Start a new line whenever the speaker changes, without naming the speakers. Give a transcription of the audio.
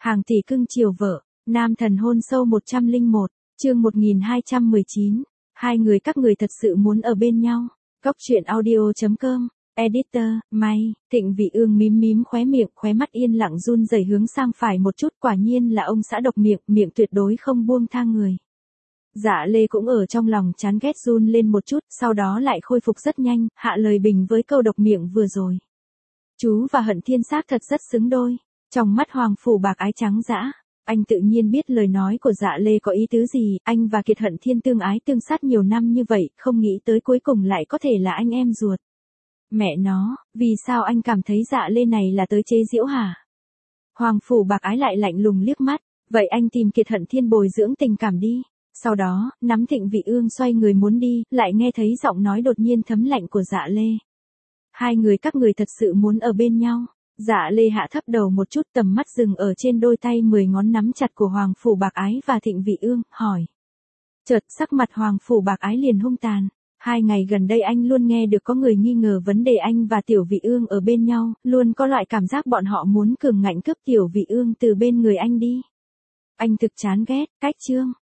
Hàng tỷ cưng chiều vợ, nam thần hôn sâu 101, chương 1219. Hai người các người thật sự muốn ở bên nhau. Góc truyện audio.com. Editor, May, Thịnh Vị Ương mím mím khóe miệng, khóe mắt yên lặng run rẩy hướng sang phải một chút, quả nhiên là ông xã độc miệng, miệng tuyệt đối không buông tha người. Dạ Lê cũng ở trong lòng chán ghét run lên một chút, sau đó lại khôi phục rất nhanh, hạ lời bình với câu độc miệng vừa rồi. Chú và Hận Thiên xác thật rất xứng đôi. Trong mắt Hoàng Phủ Bạc Ái trắng dã, anh tự nhiên biết lời nói của Dạ Lê có ý tứ gì, anh và Kiệt Hận Thiên tương ái tương sát nhiều năm như vậy, không nghĩ tới cuối cùng lại có thể là anh em ruột. Mẹ nó, vì sao anh cảm thấy Dạ Lê này là tới chế giễu hả? Hoàng Phủ Bạc Ái lại lạnh lùng liếc mắt, vậy anh tìm Kiệt Hận Thiên bồi dưỡng tình cảm đi. Sau đó, nắm Thịnh Vị Ương xoay người muốn đi, lại nghe thấy giọng nói đột nhiên thấm lạnh của Dạ Lê. Hai người các người thật sự muốn ở bên nhau. Dạ Lê hạ thấp đầu một chút, tầm mắt dừng ở trên đôi tay 10 ngón nắm chặt của Hoàng Phủ Bạc Ái và Thịnh Vị Ương, hỏi. Chợt sắc mặt Hoàng Phủ Bạc Ái liền hung tàn. 2 ngày gần đây anh luôn nghe được có người nghi ngờ vấn đề anh và Tiểu Vị Ương ở bên nhau, luôn có loại cảm giác bọn họ muốn cường ngạnh cướp Tiểu Vị Ương từ bên người anh đi. Anh thực chán ghét, cách chương.